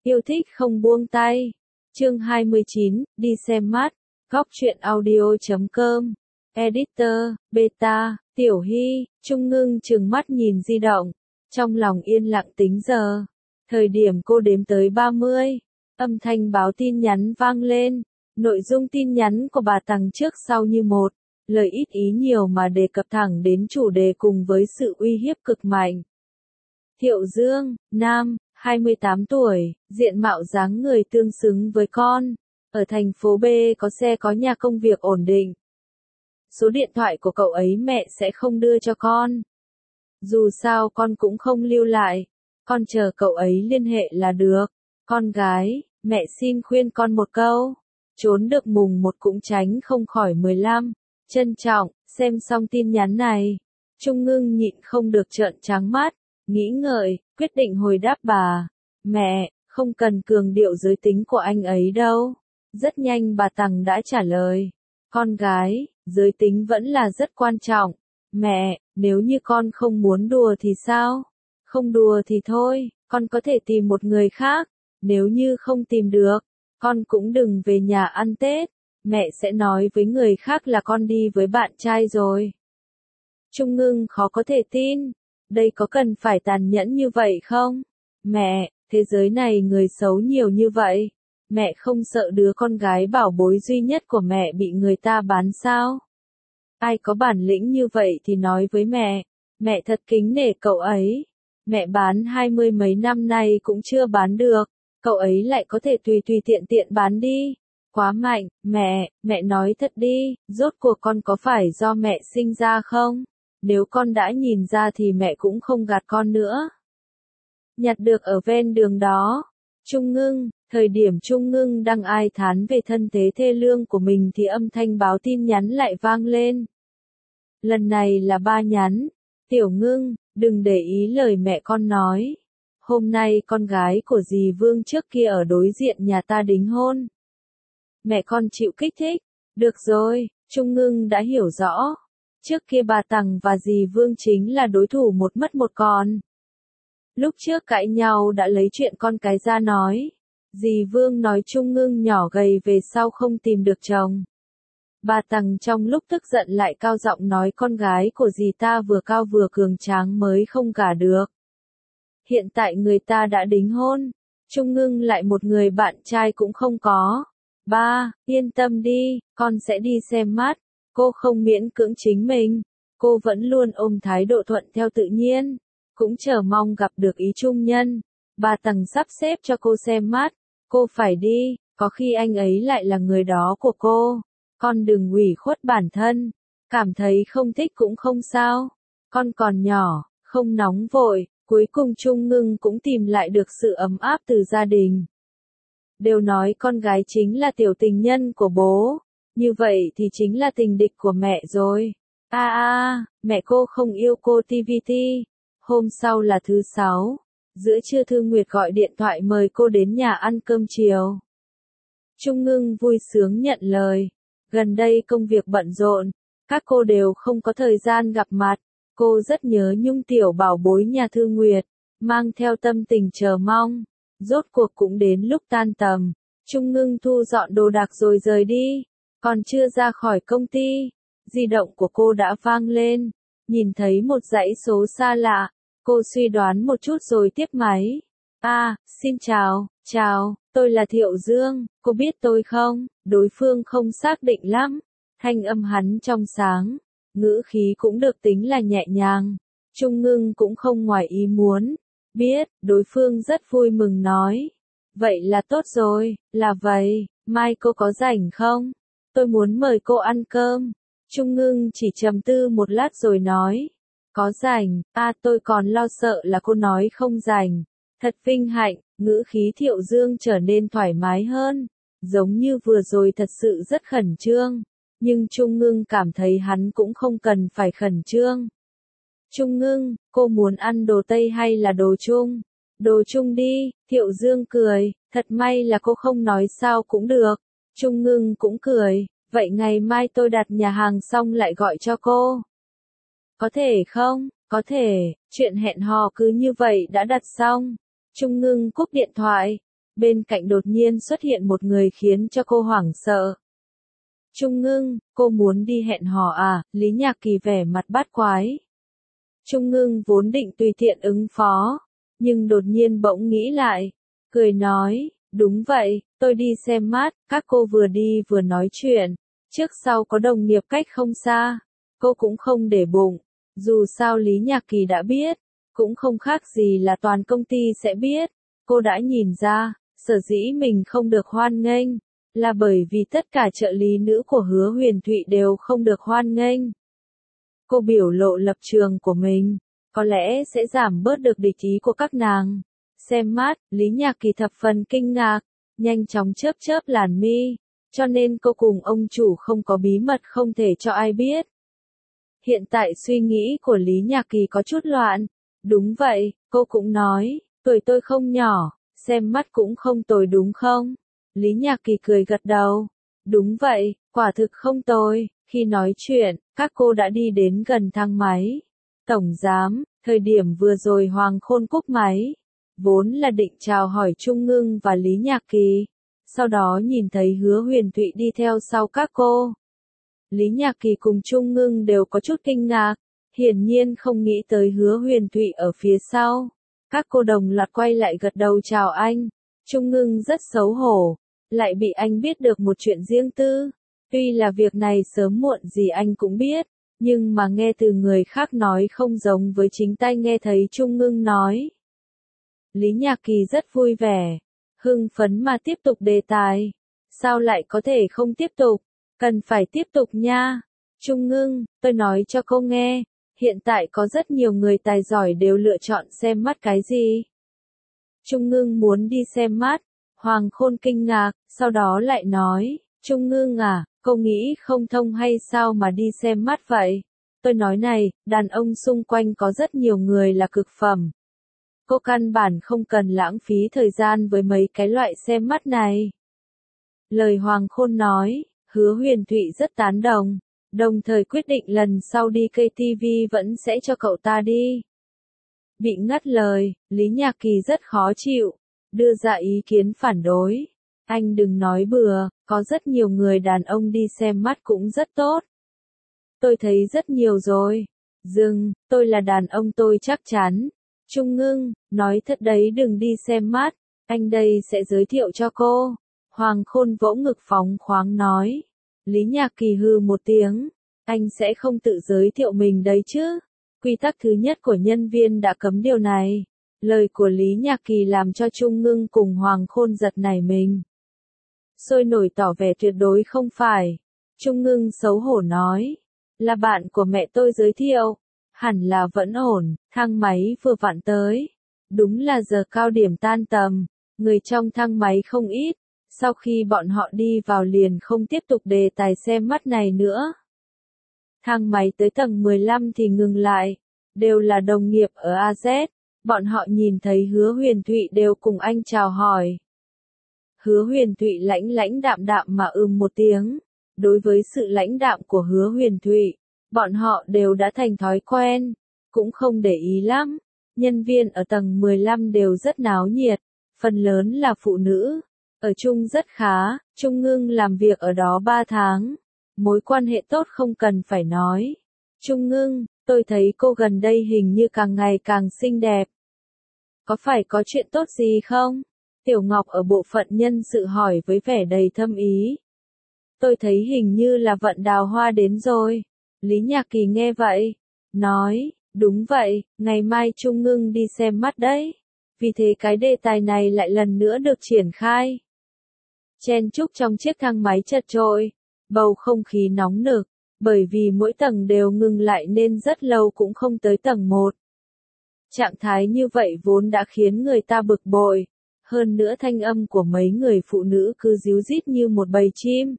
Yêu thích không buông tay. Chương 29, đi xem mắt. Góc truyện audio.com. Editor, Beta, Tiểu Hy, Trung Ngưng trừng mắt nhìn di động. Trong lòng yên lặng tính giờ. Thời điểm cô đếm tới 30. Âm thanh báo tin nhắn vang lên. Nội dung tin nhắn của bà Tằng trước sau như một. Lời ít ý nhiều mà đề cập thẳng đến chủ đề cùng với sự uy hiếp cực mạnh. Thiệu Dương, nam, 28 tuổi, diện mạo dáng người tương xứng với con. Ở thành phố B có xe có nhà công việc ổn định. Số điện thoại của cậu ấy mẹ sẽ không đưa cho con. Dù sao con cũng không lưu lại. Con chờ cậu ấy liên hệ là được. Con gái, mẹ xin khuyên con một câu. Trốn được mùng 1 cũng tránh không khỏi 15. Trân trọng, xem xong tin nhắn này. Trung Ngưng nhịn không được trợn trắng mắt. Nghĩ ngợi, quyết định hồi đáp bà. Mẹ, không cần cường điệu giới tính của anh ấy đâu. Rất nhanh bà Tằng đã trả lời. Con gái, giới tính vẫn là rất quan trọng. Mẹ, nếu như con không muốn đùa thì sao? Không đùa thì thôi, con có thể tìm một người khác. Nếu như không tìm được, con cũng đừng về nhà ăn Tết. Mẹ sẽ nói với người khác là con đi với bạn trai rồi. Trung Ngưng khó có thể tin. Đây có cần phải tàn nhẫn như vậy không? Mẹ, thế giới này người xấu nhiều như vậy. Mẹ không sợ đứa con gái bảo bối duy nhất của mẹ bị người ta bán sao? Ai có bản lĩnh như vậy thì nói với mẹ. Mẹ thật kính nể cậu ấy. Mẹ bán 20 mấy năm nay cũng chưa bán được. Cậu ấy lại có thể tùy tiện bán đi. Quá mạnh, mẹ nói thật đi, rốt cuộc con có phải do mẹ sinh ra không? Nếu con đã nhìn ra thì mẹ cũng không gạt con nữa. Nhặt được ở ven đường đó. Trung Ngưng, thời điểm Trung Ngưng đang ai thán về thân thế thê lương của mình thì âm thanh báo tin nhắn lại vang lên. Lần này là ba nhắn. Tiểu Ngưng, đừng để ý lời mẹ con nói. Hôm nay con gái của dì Vương trước kia ở đối diện nhà ta đính hôn. Mẹ con chịu kích thích. Được rồi, Trung Ngưng đã hiểu rõ. Trước kia bà Tằng và dì Vương chính là đối thủ một mất một còn. Lúc trước cãi nhau đã lấy chuyện con cái ra nói. Dì Vương nói Trung Ngưng nhỏ gầy về sau không tìm được chồng. Bà Tằng trong lúc tức giận lại cao giọng nói con gái của dì ta vừa cao vừa cường tráng mới không gả được. Hiện tại người ta đã đính hôn. Trung Ngưng lại một người bạn trai cũng không có. Ba, yên tâm đi, con sẽ đi xem mắt. Cô không miễn cưỡng chính mình. Cô vẫn luôn ôm thái độ thuận theo tự nhiên. Cũng chờ mong gặp được ý trung nhân. Bà Tằng sắp xếp cho cô xem mắt. Cô phải đi, có khi anh ấy lại là người đó của cô. Con đừng ủy khuất bản thân. Cảm thấy không thích cũng không sao. Con còn nhỏ, không nóng vội. Cuối cùng Trung Ngưng cũng tìm lại được sự ấm áp từ gia đình. Đều nói con gái chính là tiểu tình nhân của bố. Như vậy thì chính là tình địch của mẹ rồi. Mẹ cô không yêu cô TVT. Hôm sau là thứ 6. Giữa trưa Thư Nguyệt gọi điện thoại mời cô đến nhà ăn cơm chiều. Trung Ngưng vui sướng nhận lời. Gần đây công việc bận rộn. Các cô đều không có thời gian gặp mặt. Cô rất nhớ Nhung tiểu bảo bối nhà Thư Nguyệt. Mang theo tâm tình chờ mong. Rốt cuộc cũng đến lúc tan tầm. Trung Ngưng thu dọn đồ đạc rồi rời đi. Còn chưa ra khỏi công ty. Di động của cô đã vang lên. Nhìn thấy một dãy số xa lạ. Cô suy đoán một chút rồi tiếp máy. Xin chào, tôi là Thiệu Dương, cô biết tôi không? Đối phương không xác định lắm. Thanh âm hắn trong sáng. Ngữ khí cũng được tính là nhẹ nhàng. Trung Ngưng cũng không ngoài ý muốn. Biết, đối phương rất vui mừng nói. Vậy là tốt rồi, là vậy, mai cô có rảnh không? Tôi muốn mời cô ăn cơm. Trung Ngưng chỉ trầm tư một lát rồi nói. Có rảnh, tôi còn lo sợ là cô nói không rảnh. Thật vinh hạnh, ngữ khí Thiệu Dương trở nên thoải mái hơn. Giống như vừa rồi thật sự rất khẩn trương. Nhưng Trung Ngưng cảm thấy hắn cũng không cần phải khẩn trương. Trung Ngưng, cô muốn ăn đồ Tây hay là đồ Trung? Đồ Trung đi, Thiệu Dương cười, thật may là cô không nói sao cũng được. Trung Ngưng cũng cười, vậy ngày mai tôi đặt nhà hàng xong lại gọi cho cô. Có thể không? Có thể, chuyện hẹn hò cứ như vậy đã đặt xong. Trung Ngưng cúp điện thoại. bên cạnh đột nhiên xuất hiện một người khiến cho cô hoảng sợ. Trung Ngưng, cô muốn đi hẹn hò à? Lý Nhạc Kỳ vẻ mặt bát quái. Trung Ngưng vốn định tùy tiện ứng phó, nhưng đột nhiên bỗng nghĩ lại, cười nói, đúng vậy, tôi đi xem mát, các cô vừa đi vừa nói chuyện, trước sau có đồng nghiệp cách không xa, cô cũng không để bụng, dù sao Lý Nhạc Kỳ đã biết, cũng không khác gì là toàn công ty sẽ biết, cô đã nhìn ra, sở dĩ mình không được hoan nghênh, là bởi vì tất cả trợ lý nữ của Hứa Huyền Thụy đều không được hoan nghênh. Cô biểu lộ lập trường của mình, có lẽ sẽ giảm bớt được địch ý của các nàng. Xem mát, Lý Nhạc Kỳ thập phần kinh ngạc, nhanh chóng chớp chớp làn mi, cho nên cô cùng ông chủ không có bí mật không thể cho ai biết. Hiện tại suy nghĩ của Lý Nhạc Kỳ có chút loạn. Đúng vậy, cô cũng nói, tuổi tôi không nhỏ, xem mắt cũng không tồi đúng không? Lý Nhạc Kỳ cười gật đầu. Đúng vậy, quả thực không tồi. Khi nói chuyện, các cô đã đi đến gần thang máy. Tổng giám, thời điểm vừa rồi Hoàng Khôn cúp máy. Vốn là định chào hỏi Trung Ngưng và Lý Nhạc Kỳ. Sau đó nhìn thấy Hứa Huyền Thụy đi theo sau các cô. Lý Nhạc Kỳ cùng Trung Ngưng đều có chút kinh ngạc. Hiển nhiên không nghĩ tới Hứa Huyền Thụy ở phía sau. Các cô đồng loạt quay lại gật đầu chào anh. Trung Ngưng rất xấu hổ. Lại bị anh biết được một chuyện riêng tư. Tuy là việc này sớm muộn gì anh cũng biết, nhưng mà nghe từ người khác nói không giống với chính tay nghe thấy Trung Ngưng nói. Lý Nhạc Kỳ rất vui vẻ, hưng phấn mà tiếp tục đề tài. Sao lại có thể không tiếp tục? Cần phải tiếp tục nha. Trung Ngưng, tôi nói cho cô nghe, hiện tại có rất nhiều người tài giỏi đều lựa chọn xem mắt cái gì. Trung Ngưng muốn đi xem mắt. Hoàng Khôn kinh ngạc, sau đó lại nói, Trung Ngưng à, cô nghĩ không thông hay sao mà đi xem mắt vậy? Tôi nói này, đàn ông xung quanh có rất nhiều người là cực phẩm. Cô căn bản không cần lãng phí thời gian với mấy cái loại xem mắt này. Lời Hoàng Khôn nói, Hứa Huyền Thụy rất tán đồng, đồng thời quyết định lần sau đi KTV vẫn sẽ cho cậu ta đi. Bị ngắt lời, Lý Nhạc Kỳ rất khó chịu, đưa ra ý kiến phản đối. Anh đừng nói bừa, có rất nhiều người đàn ông đi xem mắt cũng rất tốt. Tôi thấy rất nhiều rồi. Dừng, tôi là đàn ông tôi chắc chắn. Trung Ngưng, nói thật đấy đừng đi xem mắt, anh đây sẽ giới thiệu cho cô. Hoàng Khôn vỗ ngực phóng khoáng nói. Lý Nhạc Kỳ hừ một tiếng, anh sẽ không tự giới thiệu mình đấy chứ. Quy tắc thứ nhất của nhân viên đã cấm điều này. Lời của Lý Nhạc Kỳ làm cho Trung Ngưng cùng Hoàng Khôn giật nảy mình. Sôi nổi tỏ vẻ tuyệt đối không phải. Trung Ngưng xấu hổ nói. Là bạn của mẹ tôi giới thiệu. Hẳn là vẫn ổn, thang máy vừa vặn tới. Đúng là giờ cao điểm tan tầm. Người trong thang máy không ít. Sau khi bọn họ đi vào liền không tiếp tục đề tài xem mắt này nữa. Thang máy tới tầng 15 thì ngừng lại. Đều là đồng nghiệp ở AZ. Bọn họ nhìn thấy Hứa Huyền Thụy đều cùng anh chào hỏi. Hứa Huyền Thụy lãnh lãnh đạm đạm mà một tiếng. Đối với sự lãnh đạm của Hứa Huyền Thụy, bọn họ đều đã thành thói quen, cũng không để ý lắm. Nhân viên ở tầng 15 đều rất náo nhiệt, phần lớn là phụ nữ, ở chung rất khá. Trung Ngưng làm việc ở đó 3 tháng, mối quan hệ tốt không cần phải nói. Trung Ngưng, tôi thấy cô gần đây hình như càng ngày càng xinh đẹp. Có phải có chuyện tốt gì không? Tiểu Ngọc ở bộ phận nhân sự hỏi với vẻ đầy thâm ý. Tôi thấy hình như là vận đào hoa đến rồi. Lý Nhạc Kỳ nghe vậy, nói, đúng vậy, ngày mai Trung Ngưng đi xem mắt đấy. Vì thế cái đề tài này lại lần nữa được triển khai. Chen chúc trong chiếc thang máy chật chội, bầu không khí nóng nực, bởi vì mỗi tầng đều ngừng lại nên rất lâu cũng không tới tầng 1. Trạng thái như vậy vốn đã khiến người ta bực bội, hơn nữa thanh âm của mấy người phụ nữ cứ ríu rít như một bầy chim.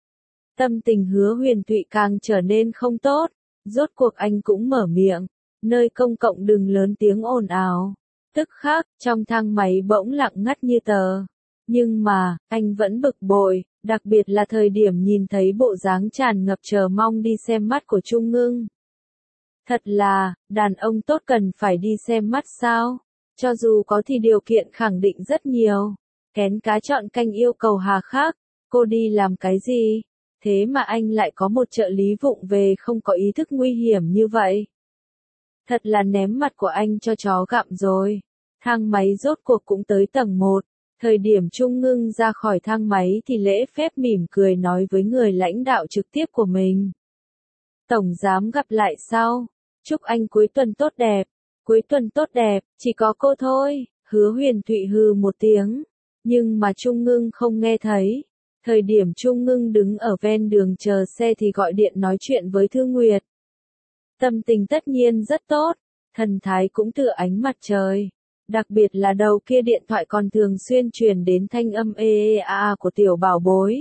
Tâm tình Hứa Huyền Thụy càng trở nên không tốt, rốt cuộc anh cũng mở miệng, nơi công cộng đừng lớn tiếng ồn ào. Tức khắc, trong thang máy bỗng lặng ngắt như tờ. Nhưng mà, anh vẫn bực bội, đặc biệt là thời điểm nhìn thấy bộ dáng tràn ngập chờ mong đi xem mắt của Trung Ngưng. Thật là, đàn ông tốt cần phải đi xem mắt sao? Cho dù có thì điều kiện khẳng định rất nhiều. Kén cá chọn canh yêu cầu hà khắc, cô đi làm cái gì? Thế mà anh lại có một trợ lý vụng về không có ý thức nguy hiểm như vậy. Thật là ném mặt của anh cho chó gặm rồi. Thang máy rốt cuộc cũng tới tầng 1. Thời điểm Trung Ngưng ra khỏi thang máy thì lễ phép mỉm cười nói với người lãnh đạo trực tiếp của mình. Tổng giám gặp lại sau. Chúc anh cuối tuần tốt đẹp. Cuối tuần tốt đẹp, chỉ có cô thôi. Hứa Huyền Thụy hừ một tiếng. Nhưng mà Trung Ngưng không nghe thấy. Thời điểm Trung Ngưng đứng ở ven đường chờ xe thì gọi điện nói chuyện với Thư Nguyệt. Tâm tình tất nhiên rất tốt, thần thái cũng tựa ánh mặt trời. Đặc biệt là đầu kia điện thoại còn thường xuyên truyền đến thanh âm ê ê a của tiểu bảo bối.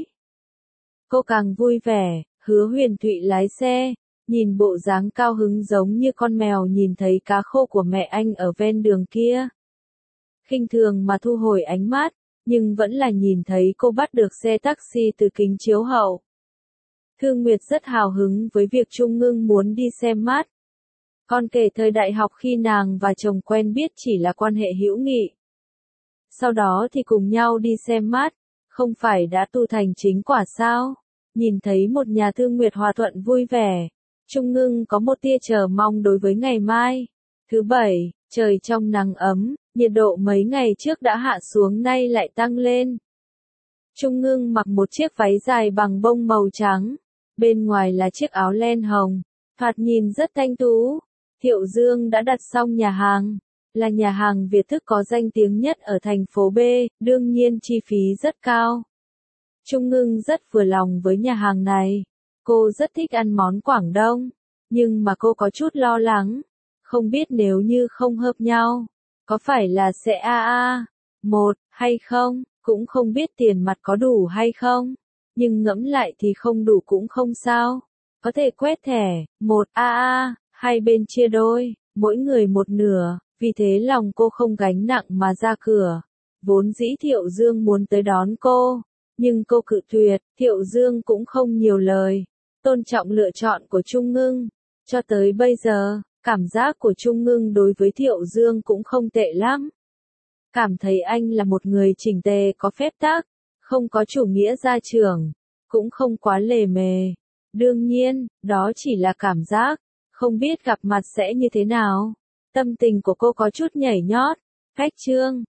Cô càng vui vẻ, Hứa Huyền Thụy lái xe, nhìn bộ dáng cao hứng giống như con mèo nhìn thấy cá khô của mẹ anh ở ven đường kia. Khinh thường mà thu hồi ánh mắt, nhưng vẫn là nhìn thấy cô bắt được xe taxi từ kính chiếu hậu. Thương Nguyệt rất hào hứng với việc Trung Ngưng muốn đi xem mắt. Còn kể thời đại học khi nàng và chồng quen biết chỉ là quan hệ hữu nghị. Sau đó thì cùng nhau đi xem mắt, không phải đã tu thành chính quả sao? Nhìn thấy một nhà Thương Nguyệt hòa thuận vui vẻ, Trung Ngưng có một tia chờ mong đối với ngày mai. Thứ bảy, trời trong nắng ấm, nhiệt độ mấy ngày trước đã hạ xuống nay lại tăng lên. Trung Ngưng mặc một chiếc váy dài bằng bông màu trắng, bên ngoài là chiếc áo len hồng, thoạt nhìn rất thanh tú. Thiệu Dương đã đặt xong nhà hàng, là nhà hàng Việt thức có danh tiếng nhất ở thành phố B, đương nhiên chi phí rất cao. Trung Ngưng rất vừa lòng với nhà hàng này, cô rất thích ăn món Quảng Đông, nhưng mà cô có chút lo lắng, không biết nếu như không hợp nhau, có phải là sẽ một hay không, cũng không biết tiền mặt có đủ hay không, nhưng ngẫm lại thì không đủ cũng không sao, có thể quét thẻ, một hai bên chia đôi, mỗi người một nửa, vì thế lòng cô không gánh nặng mà ra cửa. Vốn dĩ Thiệu Dương muốn tới đón cô, nhưng cô cự tuyệt, Thiệu Dương cũng không nhiều lời, tôn trọng lựa chọn của Trung Ngưng. Cho tới bây giờ, cảm giác của Trung Ngưng đối với Thiệu Dương cũng không tệ lắm. Cảm thấy anh là một người chỉnh tề có phép tắc, không có chủ nghĩa gia trưởng, cũng không quá lề mề. Đương nhiên, đó chỉ là cảm giác, không biết gặp mặt sẽ như thế nào. Tâm tình của cô có chút nhảy nhót. Khách trương,